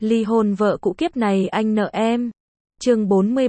Ly hôn vợ cũ kiếp này anh nợ em. Chương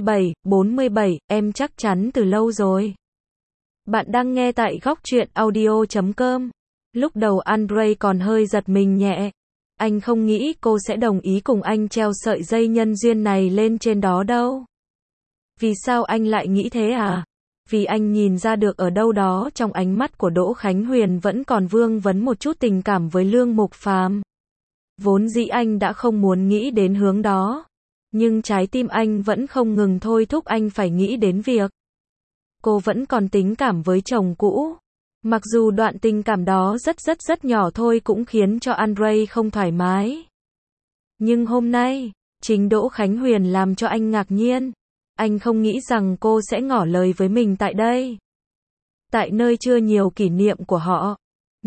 47, em chắc chắn từ lâu rồi. Bạn đang nghe tại góc truyện audio.com. Lúc đầu Andre còn hơi giật mình nhẹ. Anh không nghĩ cô sẽ đồng ý cùng anh treo sợi dây nhân duyên này lên trên đó đâu. Vì sao anh lại nghĩ thế à? Vì anh nhìn ra được ở đâu đó trong ánh mắt của Đỗ Khánh Huyền vẫn còn vương vấn một chút tình cảm với Lương Mục Phàm. Vốn dĩ anh đã không muốn nghĩ đến hướng đó, nhưng trái tim anh vẫn không ngừng thôi thúc anh phải nghĩ đến việc cô vẫn còn tình cảm với chồng cũ. Mặc dù đoạn tình cảm đó rất nhỏ thôi cũng khiến cho Andre không thoải mái. Nhưng hôm nay, chính Đỗ Khánh Huyền làm cho anh ngạc nhiên. Anh không nghĩ rằng cô sẽ ngỏ lời với mình tại đây. Tại nơi chưa nhiều kỷ niệm của họ.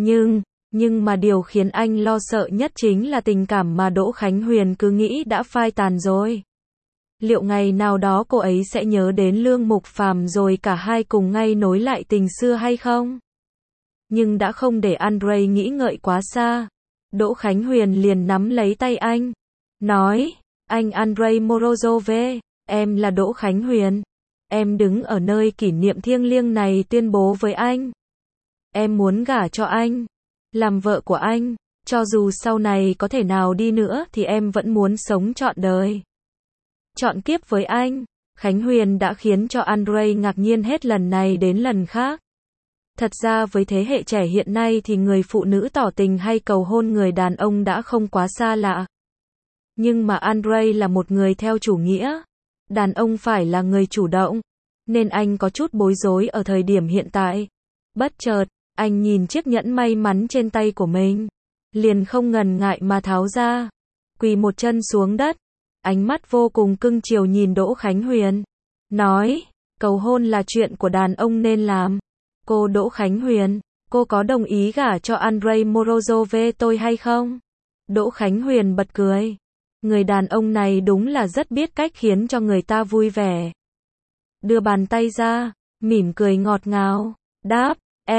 Nhưng mà điều khiến anh lo sợ nhất chính là tình cảm mà Đỗ Khánh Huyền cứ nghĩ đã phai tàn rồi. Liệu ngày nào đó cô ấy sẽ nhớ đến Lương Mục Phàm rồi cả hai cùng ngay nối lại tình xưa hay không? Nhưng đã không để Andre nghĩ ngợi quá xa. Đỗ Khánh Huyền liền nắm lấy tay anh. Nói, anh Andre Morozov, em là Đỗ Khánh Huyền. Em đứng ở nơi kỷ niệm thiêng liêng này tuyên bố với anh. Em muốn gả cho anh. Làm vợ của anh. Cho dù sau này có thể nào đi nữa thì em vẫn muốn sống trọn đời. Trọn kiếp với anh. Khánh Huyền đã khiến cho Andre ngạc nhiên hết lần này đến lần khác. Thật ra với thế hệ trẻ hiện nay thì người phụ nữ tỏ tình hay cầu hôn người đàn ông đã không quá xa lạ. Nhưng mà Andre là một người theo chủ nghĩa. Đàn ông phải là người chủ động. Nên anh có chút bối rối ở thời điểm hiện tại. Bất chợt, anh nhìn chiếc nhẫn may mắn trên tay của mình. Liền không ngần ngại mà tháo ra. Quỳ một chân xuống đất. Ánh mắt vô cùng cưng chiều nhìn Đỗ Khánh Huyền. Nói, cầu hôn là chuyện của đàn ông nên làm. Cô Đỗ Khánh Huyền, cô có đồng ý gả cho Andre Morozov tôi hay không? Đỗ Khánh Huyền bật cười. Người đàn ông này đúng là rất biết cách khiến cho người ta vui vẻ. Đưa bàn tay ra, mỉm cười ngọt ngào. Đáp,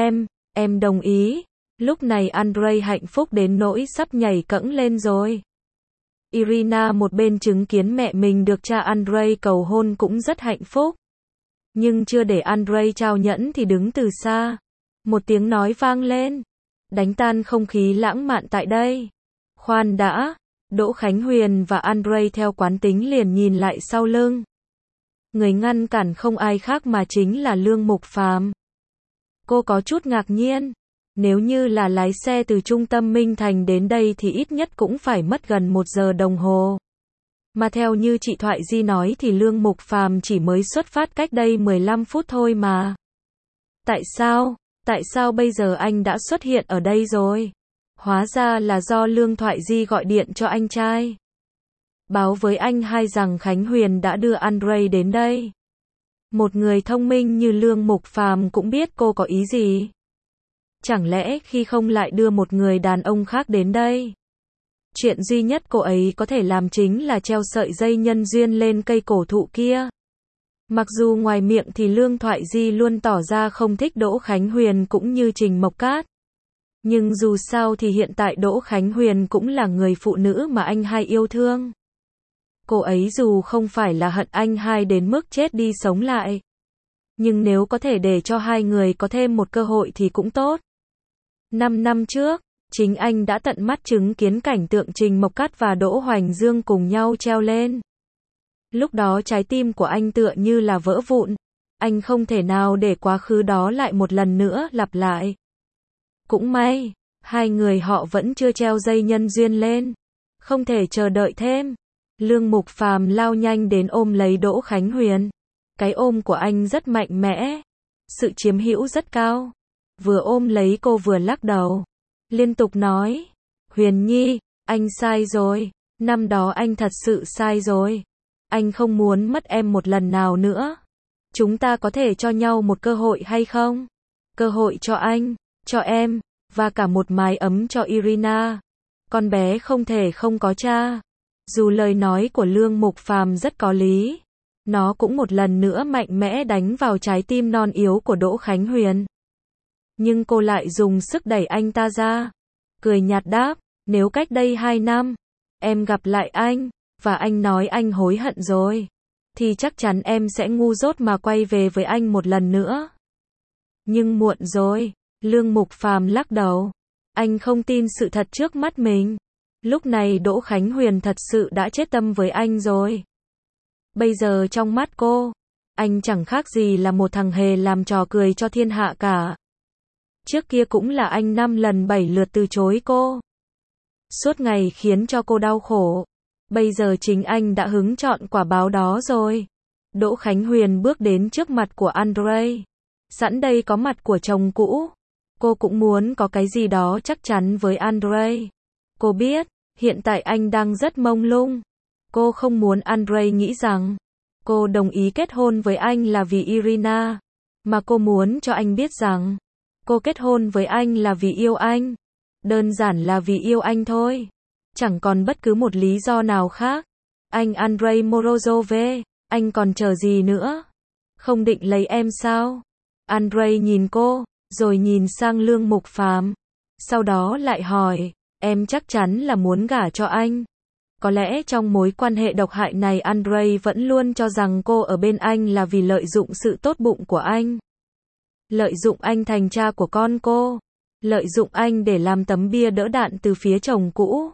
em đồng ý. Lúc này Andre hạnh phúc đến nỗi sắp nhảy cẫng lên rồi. Irina một bên chứng kiến mẹ mình được cha Andre cầu hôn cũng rất hạnh phúc. Nhưng chưa để Andre trao nhẫn thì đứng từ xa. Một tiếng nói vang lên. Đánh tan không khí lãng mạn tại đây. Khoan đã. Đỗ Khánh Huyền và Andre theo quán tính liền nhìn lại sau lưng. Người ngăn cản không ai khác mà chính là Lương Mục Phàm. Cô có chút ngạc nhiên. Nếu như là lái xe từ trung tâm Minh Thành đến đây thì ít nhất cũng phải mất gần 1 giờ đồng hồ. Mà theo như chị Thoại Di nói thì Lương Mục Phàm chỉ mới xuất phát cách đây 15 phút thôi mà. Tại sao bây giờ anh đã xuất hiện ở đây rồi? Hóa ra là do Lương Thoại Di gọi điện cho anh trai. Báo với anh hai rằng Khánh Huyền đã đưa Andre đến đây. Một người thông minh như Lương Mục Phàm cũng biết cô có ý gì. Chẳng lẽ khi không lại đưa một người đàn ông khác đến đây? Chuyện duy nhất cô ấy có thể làm chính là treo sợi dây nhân duyên lên cây cổ thụ kia. Mặc dù ngoài miệng thì Lương Thoại Di luôn tỏ ra không thích Đỗ Khánh Huyền cũng như Trình Mộc Cát. Nhưng dù sao thì hiện tại Đỗ Khánh Huyền cũng là người phụ nữ mà anh hai yêu thương. Cô ấy dù không phải là hận anh hai đến mức chết đi sống lại. Nhưng nếu có thể để cho hai người có thêm một cơ hội thì cũng tốt. 5 năm trước, chính anh đã tận mắt chứng kiến cảnh tượng Trình Mộc Cát và Đỗ Hoành Dương cùng nhau treo lên. Lúc đó trái tim của anh tựa như là vỡ vụn. Anh không thể nào để quá khứ đó lại một lần nữa lặp lại. Cũng may, hai người họ vẫn chưa treo dây nhân duyên lên. Không thể chờ đợi thêm. Lương Mục Phàm lao nhanh đến ôm lấy Đỗ Khánh Huyền. Cái ôm của anh rất mạnh mẽ. Sự chiếm hữu rất cao. Vừa ôm lấy cô vừa lắc đầu. Liên tục nói. Huyền Nhi, anh sai rồi. Năm đó anh thật sự sai rồi. Anh không muốn mất em một lần nào nữa. Chúng ta có thể cho nhau một cơ hội hay không? Cơ hội cho anh, cho em, và cả một mái ấm cho Irina. Con bé không thể không có cha. Dù lời nói của Lương Mục Phàm rất có lý. Nó cũng một lần nữa mạnh mẽ đánh vào trái tim non yếu của Đỗ Khánh Huyền. Nhưng cô lại dùng sức đẩy anh ta ra. Cười nhạt đáp, nếu cách đây 2 năm, em gặp lại anh, và anh nói anh hối hận rồi, thì chắc chắn em sẽ ngu dốt mà quay về với anh một lần nữa. Nhưng muộn rồi, Lương Mục Phàm lắc đầu. Anh không tin sự thật trước mắt mình. Lúc này Đỗ Khánh Huyền thật sự đã chết tâm với anh rồi. Bây giờ trong mắt cô, anh chẳng khác gì là một thằng hề làm trò cười cho thiên hạ cả. Trước kia cũng là anh 5 lần 7 lượt từ chối cô. Suốt ngày khiến cho cô đau khổ. Bây giờ chính anh đã hứng chọn quả báo đó rồi. Đỗ Khánh Huyền bước đến trước mặt của Andre. Sẵn đây có mặt của chồng cũ. Cô cũng muốn có cái gì đó chắc chắn với Andre. Cô biết, hiện tại anh đang rất mông lung. Cô không muốn Andre nghĩ rằng cô đồng ý kết hôn với anh là vì Irina. Mà cô muốn cho anh biết rằng cô kết hôn với anh là vì yêu anh. Đơn giản là vì yêu anh thôi. Chẳng còn bất cứ một lý do nào khác. Anh Andrei Morozov, anh còn chờ gì nữa? Không định lấy em sao? Andrei nhìn cô, rồi nhìn sang Lương Mục Phàm. Sau đó lại hỏi, em chắc chắn là muốn gả cho anh. Có lẽ trong mối quan hệ độc hại này Andrei vẫn luôn cho rằng cô ở bên anh là vì lợi dụng sự tốt bụng của anh. Lợi dụng anh thành cha của con cô. Lợi dụng anh để làm tấm bia đỡ đạn từ phía chồng cũ.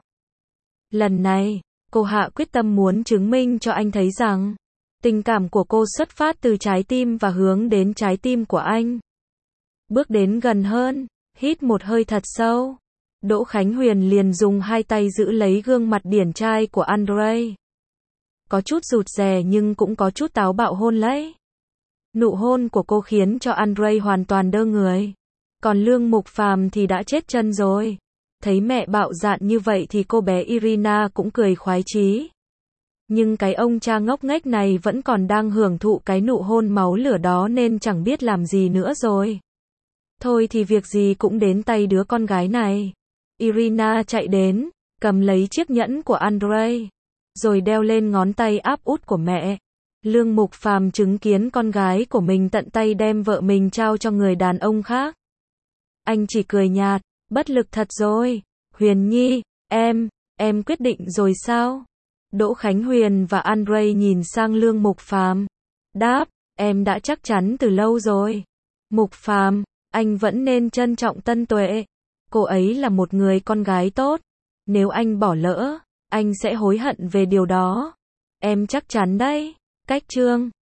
Lần này, cô hạ quyết tâm muốn chứng minh cho anh thấy rằng tình cảm của cô xuất phát từ trái tim và hướng đến trái tim của anh. Bước đến gần hơn, hít một hơi thật sâu. Đỗ Khánh Huyền liền dùng hai tay giữ lấy gương mặt điển trai của Andre. Có chút rụt rè nhưng cũng có chút táo bạo hôn lấy. Nụ hôn của cô khiến cho Andre hoàn toàn đơ người. Còn Lương Mục Phàm thì đã chết chân rồi. Thấy mẹ bạo dạn như vậy thì cô bé Irina cũng cười khoái chí. Nhưng cái ông cha ngốc nghếch này vẫn còn đang hưởng thụ cái nụ hôn máu lửa đó nên chẳng biết làm gì nữa rồi. Thôi thì việc gì cũng đến tay đứa con gái này. Irina chạy đến, cầm lấy chiếc nhẫn của Andre, rồi đeo lên ngón tay áp út của mẹ. Lương Mục Phàm chứng kiến con gái của mình tận tay đem vợ mình trao cho người đàn ông khác. Anh chỉ cười nhạt, bất lực thật rồi. Huyền Nhi, em quyết định rồi sao? Đỗ Khánh Huyền và Andre nhìn sang Lương Mục Phàm. Đáp, em đã chắc chắn từ lâu rồi. Mục Phàm, anh vẫn nên trân trọng Tân Tuệ. Cô ấy là một người con gái tốt. Nếu anh bỏ lỡ, anh sẽ hối hận về điều đó. Em chắc chắn đấy. Cách chương